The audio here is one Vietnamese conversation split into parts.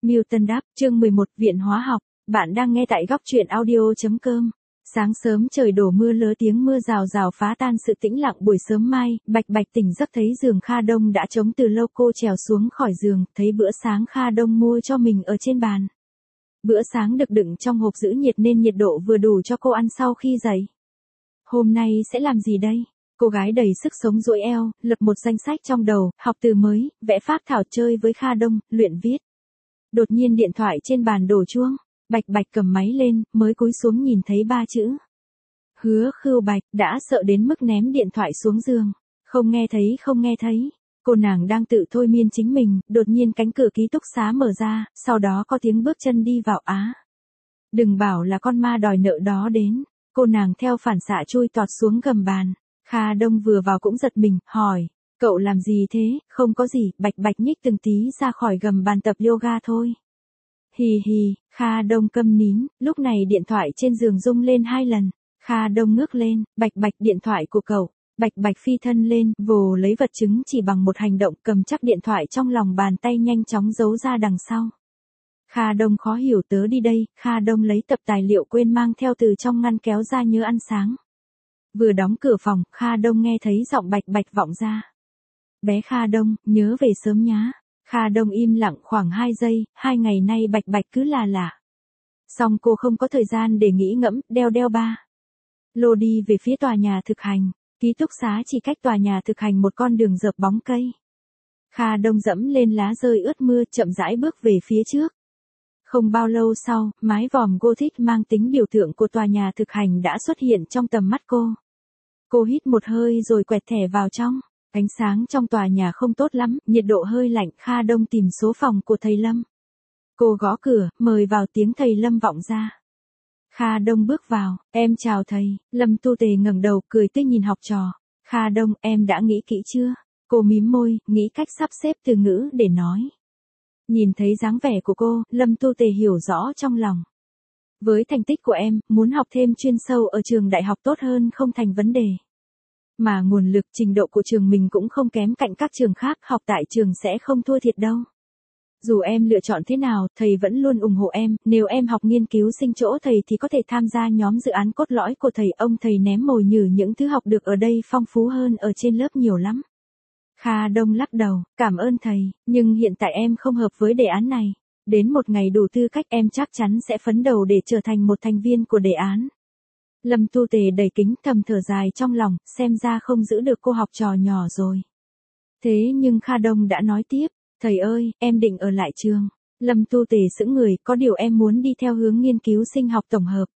Milton Đáp, chương 11, Viện Hóa học. Bạn đang nghe tại góc truyện audio.com. Sáng sớm trời đổ mưa lớn, tiếng mưa rào rào phá tan sự tĩnh lặng buổi sớm mai, Bạch Bạch tỉnh giấc thấy giường Kha Đông đã trống từ lâu. Cô trèo xuống khỏi giường, thấy bữa sáng Kha Đông mua cho mình ở trên bàn. Bữa sáng được đựng trong hộp giữ nhiệt nên nhiệt độ vừa đủ cho cô ăn sau khi dậy. Hôm nay sẽ làm gì đây? Cô gái đầy sức sống duỗi eo, lập một danh sách trong đầu, học từ mới, vẽ phác thảo, chơi với Kha Đông, luyện viết. Đột nhiên điện thoại trên bàn đổ chuông, Bạch Bạch cầm máy lên, mới cúi xuống nhìn thấy 3 chữ. Hứa Khưu Bạch, đã sợ đến mức ném điện thoại xuống giường. Không nghe thấy. Cô nàng đang tự thôi miên chính mình, đột nhiên cánh cửa ký túc xá mở ra, sau đó có tiếng bước chân đi vào. Đừng bảo là con ma đòi nợ đó đến. Cô nàng theo phản xạ chui tọt xuống gầm bàn. Kha Đông vừa vào cũng giật mình, hỏi, cậu làm gì thế? Không có gì, Bạch Bạch nhích từng tí ra khỏi gầm bàn tập yoga thôi. Hì hì, Kha Đông câm nín, lúc này điện thoại trên giường rung lên 2 lần. Kha Đông ngước lên, Bạch Bạch, điện thoại của cậu. Bạch Bạch phi thân lên, vồ lấy vật chứng chỉ bằng một hành động, cầm chắc điện thoại trong lòng bàn tay nhanh chóng giấu ra đằng sau. Kha Đông khó hiểu, tớ đi đây. Kha Đông lấy tập tài liệu quên mang theo từ trong ngăn kéo ra, nhớ ăn sáng. Vừa đóng cửa phòng, Kha Đông nghe thấy giọng Bạch Bạch vọng ra. Bé Kha Đông, nhớ về sớm nhá. Kha Đông im lặng khoảng 2 giây, 2 ngày nay Bạch Bạch cứ là lạ. Xong cô không có thời gian để nghĩ ngẫm, đeo ba lô đi về phía tòa nhà thực hành. Ký túc xá chỉ cách tòa nhà thực hành một con đường dợp bóng cây. Kha Đông dẫm lên lá rơi ướt mưa, chậm rãi bước về phía trước. Không bao lâu sau, mái vòm Gothic mang tính biểu tượng của tòa nhà thực hành đã xuất hiện trong tầm mắt cô. Cô hít một hơi rồi quẹt thẻ vào trong. Ánh sáng trong tòa nhà không tốt lắm, nhiệt độ hơi lạnh. Kha Đông tìm số phòng của thầy Lâm. Cô gõ cửa, mời vào, tiếng thầy Lâm vọng ra. Kha Đông bước vào, em chào thầy. Lâm Tu Tề ngẩng đầu, cười tươi nhìn học trò. Kha Đông, em đã nghĩ kỹ chưa? Cô mím môi, nghĩ cách sắp xếp từ ngữ để nói. Nhìn thấy dáng vẻ của cô, Lâm Tu Tề hiểu rõ trong lòng. Với thành tích của em, muốn học thêm chuyên sâu ở trường đại học tốt hơn không thành vấn đề. Mà nguồn lực, trình độ của trường mình cũng không kém cạnh các trường khác, học tại trường sẽ không thua thiệt đâu. Dù em lựa chọn thế nào, thầy vẫn luôn ủng hộ em. Nếu em học nghiên cứu sinh chỗ thầy thì có thể tham gia nhóm dự án cốt lõi của thầy. Ông thầy ném mồi nhử, những thứ học được ở đây phong phú hơn ở trên lớp nhiều lắm. Kha Đông lắc đầu, cảm ơn thầy, nhưng hiện tại em không hợp với đề án này. Đến một ngày đủ tư cách, em chắc chắn sẽ phấn đấu để trở thành một thành viên của đề án. Lâm Tu Tề đầy kính, thầm thở dài trong lòng, xem ra không giữ được cô học trò nhỏ rồi. Thế nhưng Kha Đông đã nói tiếp, thầy ơi, em định ở lại trường. Lâm Tu Tề sững người, có điều em muốn đi theo hướng nghiên cứu sinh học tổng hợp.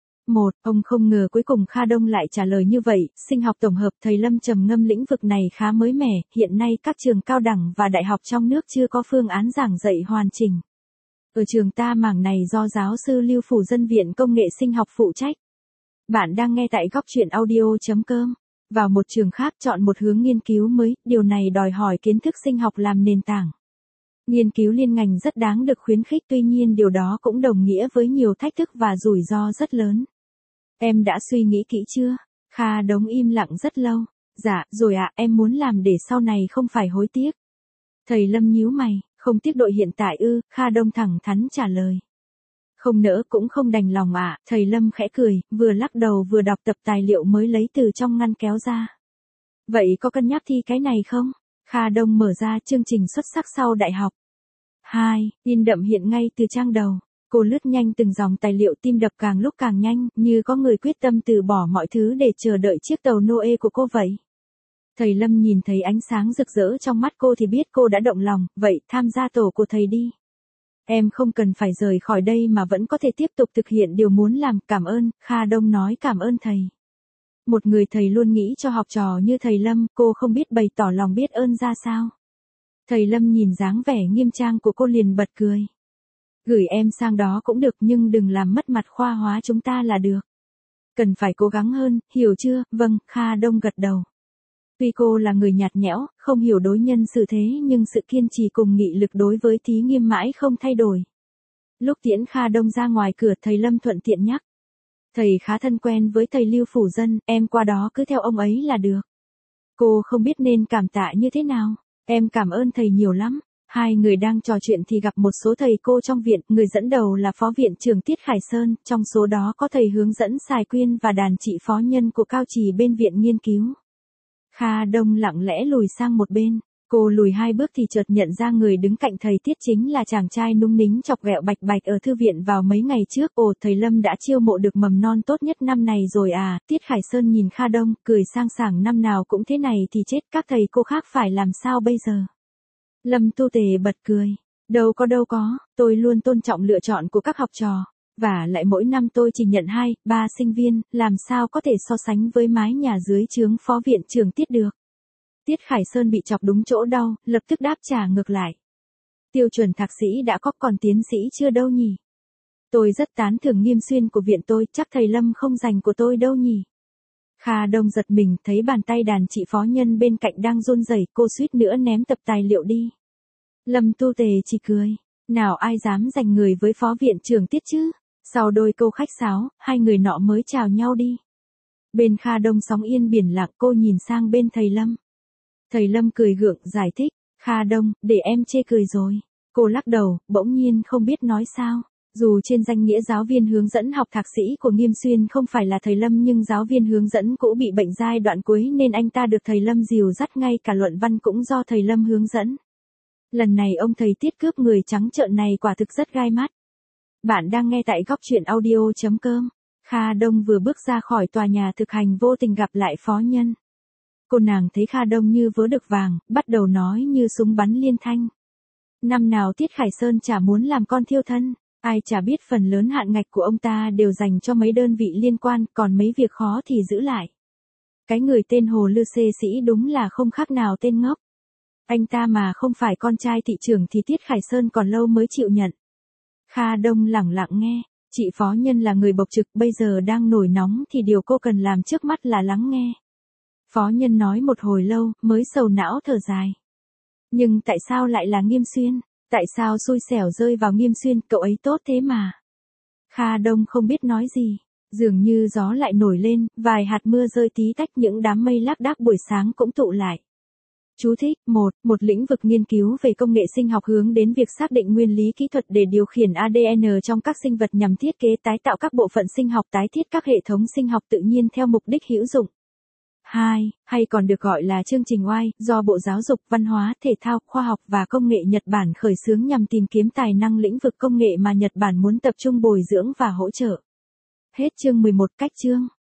Ông không ngờ cuối cùng Kha Đông lại trả lời như vậy. Sinh học tổng hợp, thầy Lâm trầm ngâm, lĩnh vực này khá mới mẻ, hiện nay các trường cao đẳng và đại học trong nước chưa có phương án giảng dạy hoàn chỉnh. Ở trường ta mảng này do giáo sư Lưu Phủ Dân Viện Công nghệ Sinh học phụ trách. Bạn đang nghe tại góc truyện audio.com. Vào một trường khác, chọn một hướng nghiên cứu mới, điều này đòi hỏi kiến thức sinh học làm nền tảng. Nghiên cứu liên ngành rất đáng được khuyến khích, tuy nhiên điều đó cũng đồng nghĩa với nhiều thách thức và rủi ro rất lớn. Em đã suy nghĩ kỹ chưa? Kha Đông im lặng rất lâu. Dạ, rồi ạ, em muốn làm để sau này không phải hối tiếc. Thầy Lâm nhíu mày, không tiếc đội hiện tại ư? Kha Đông thẳng thắn trả lời. Không nỡ cũng không đành lòng ạ. Thầy Lâm khẽ cười, vừa lắc đầu vừa đọc tập tài liệu mới lấy từ trong ngăn kéo ra. Vậy có cân nhắc thi cái này không? Kha Đông mở ra chương trình xuất sắc sau đại học. 2. In đậm hiện ngay từ trang đầu. Cô lướt nhanh từng dòng tài liệu, tim đập càng lúc càng nhanh, như có người quyết tâm từ bỏ mọi thứ để chờ đợi chiếc tàu Noe của cô vậy. Thầy Lâm nhìn thấy ánh sáng rực rỡ trong mắt cô thì biết cô đã động lòng, vậy tham gia tổ của thầy đi. Em không cần phải rời khỏi đây mà vẫn có thể tiếp tục thực hiện điều muốn làm. Cảm ơn, Kha Đông nói cảm ơn thầy. Một người thầy luôn nghĩ cho học trò như thầy Lâm, cô không biết bày tỏ lòng biết ơn ra sao. Thầy Lâm nhìn dáng vẻ nghiêm trang của cô liền bật cười. Gửi em sang đó cũng được, nhưng đừng làm mất mặt khoa hóa chúng ta là được. Cần phải cố gắng hơn, hiểu chưa? Vâng, Kha Đông gật đầu. Tuy cô là người nhạt nhẽo, không hiểu đối nhân xử thế, nhưng sự kiên trì cùng nghị lực đối với thí nghiêm mãi không thay đổi. Lúc tiễn Kha Đông ra ngoài cửa, thầy Lâm thuận tiện nhắc. Thầy khá thân quen với thầy Lưu Phủ Dân, em qua đó cứ theo ông ấy là được. Cô không biết nên cảm tạ như thế nào. Em cảm ơn thầy nhiều lắm. Hai người đang trò chuyện thì gặp một số thầy cô trong viện, người dẫn đầu là Phó Viện trưởng Tiết Khải Sơn, trong số đó có thầy hướng dẫn Sài Quyên và đàn chị phó nhân của Cao Trì bên viện nghiên cứu. Kha Đông lặng lẽ lùi sang một bên, cô lùi 2 bước thì chợt nhận ra người đứng cạnh thầy Tiết chính là chàng trai núng nính chọc ghẹo Bạch Bạch ở thư viện vào mấy ngày trước. Ồ, thầy Lâm đã chiêu mộ được mầm non tốt nhất năm này rồi à? Tiết Khải Sơn nhìn Kha Đông, cười sang sảng, năm nào cũng thế này thì chết, các thầy cô khác phải làm sao bây giờ? Lâm Tu Tề bật cười, đâu có, tôi luôn tôn trọng lựa chọn của các học trò, và lại mỗi năm tôi chỉ nhận 2, 3 sinh viên, làm sao có thể so sánh với mái nhà dưới trướng Phó Viện trưởng Tiết được. Tiết Khải Sơn bị chọc đúng chỗ đau, lập tức đáp trả ngược lại. Tiêu chuẩn thạc sĩ đã có, còn tiến sĩ chưa đâu nhỉ? Tôi rất tán thưởng Nghiêm Xuyên của viện tôi, chắc thầy Lâm không dành của tôi đâu nhỉ? Kha Đông giật mình, thấy bàn tay đàn chị phó nhân bên cạnh đang run rẩy, cô suýt nữa ném tập tài liệu đi. Lâm Tu Tề chỉ cười, nào ai dám giành người với Phó Viện trưởng Tiết chứ? Sau đôi câu khách sáo, hai người nọ mới chào nhau đi. Bên Kha Đông sóng yên biển lặng, cô nhìn sang bên thầy Lâm. Thầy Lâm cười gượng, giải thích, Kha Đông, để em chê cười rồi. Cô lắc đầu, bỗng nhiên không biết nói sao. Dù trên danh nghĩa giáo viên hướng dẫn học thạc sĩ của Nghiêm Xuyên không phải là thầy Lâm, nhưng giáo viên hướng dẫn cũ bị bệnh giai đoạn cuối nên anh ta được thầy Lâm dìu dắt, ngay cả luận văn cũng do thầy Lâm hướng dẫn. Lần này ông thầy Tiết cướp người trắng trợn này quả thực rất gai mắt. Bạn đang nghe tại góc truyện audio.com. Kha Đông vừa bước ra khỏi tòa nhà thực hành vô tình gặp lại phó nhân. Cô nàng thấy Kha Đông như vớ được vàng, bắt đầu nói như súng bắn liên thanh. Năm nào Tiết Khải Sơn chả muốn làm con thiêu thân, ai chả biết phần lớn hạn ngạch của ông ta đều dành cho mấy đơn vị liên quan, còn mấy việc khó thì giữ lại. Cái người tên Hồ Lư Xê Sĩ đúng là không khác nào tên ngốc. Anh ta mà không phải con trai thị trưởng thì Tiết Khải Sơn còn lâu mới chịu nhận. Kha Đông lẳng lặng nghe, chị phó nhân là người bộc trực, bây giờ đang nổi nóng thì điều cô cần làm trước mắt là lắng nghe. Phó nhân nói một hồi lâu, mới sầu não thở dài. Nhưng tại sao lại là Nghiêm Xuyên? Tại sao xui xẻo rơi vào Nghiêm Xuyên, cậu ấy tốt thế mà? Kha Đông không biết nói gì, dường như gió lại nổi lên, vài hạt mưa rơi tí tách, những đám mây lác đác buổi sáng cũng tụ lại. Chú thích, một lĩnh vực nghiên cứu về công nghệ sinh học hướng đến việc xác định nguyên lý kỹ thuật để điều khiển ADN trong các sinh vật nhằm thiết kế tái tạo các bộ phận sinh học, tái thiết các hệ thống sinh học tự nhiên theo mục đích hữu dụng. 2, hay còn được gọi là chương trình Y, do Bộ Giáo dục, Văn hóa, Thể thao, Khoa học và Công nghệ Nhật Bản khởi xướng nhằm tìm kiếm tài năng lĩnh vực công nghệ mà Nhật Bản muốn tập trung bồi dưỡng và hỗ trợ. Hết chương 11, cách chương.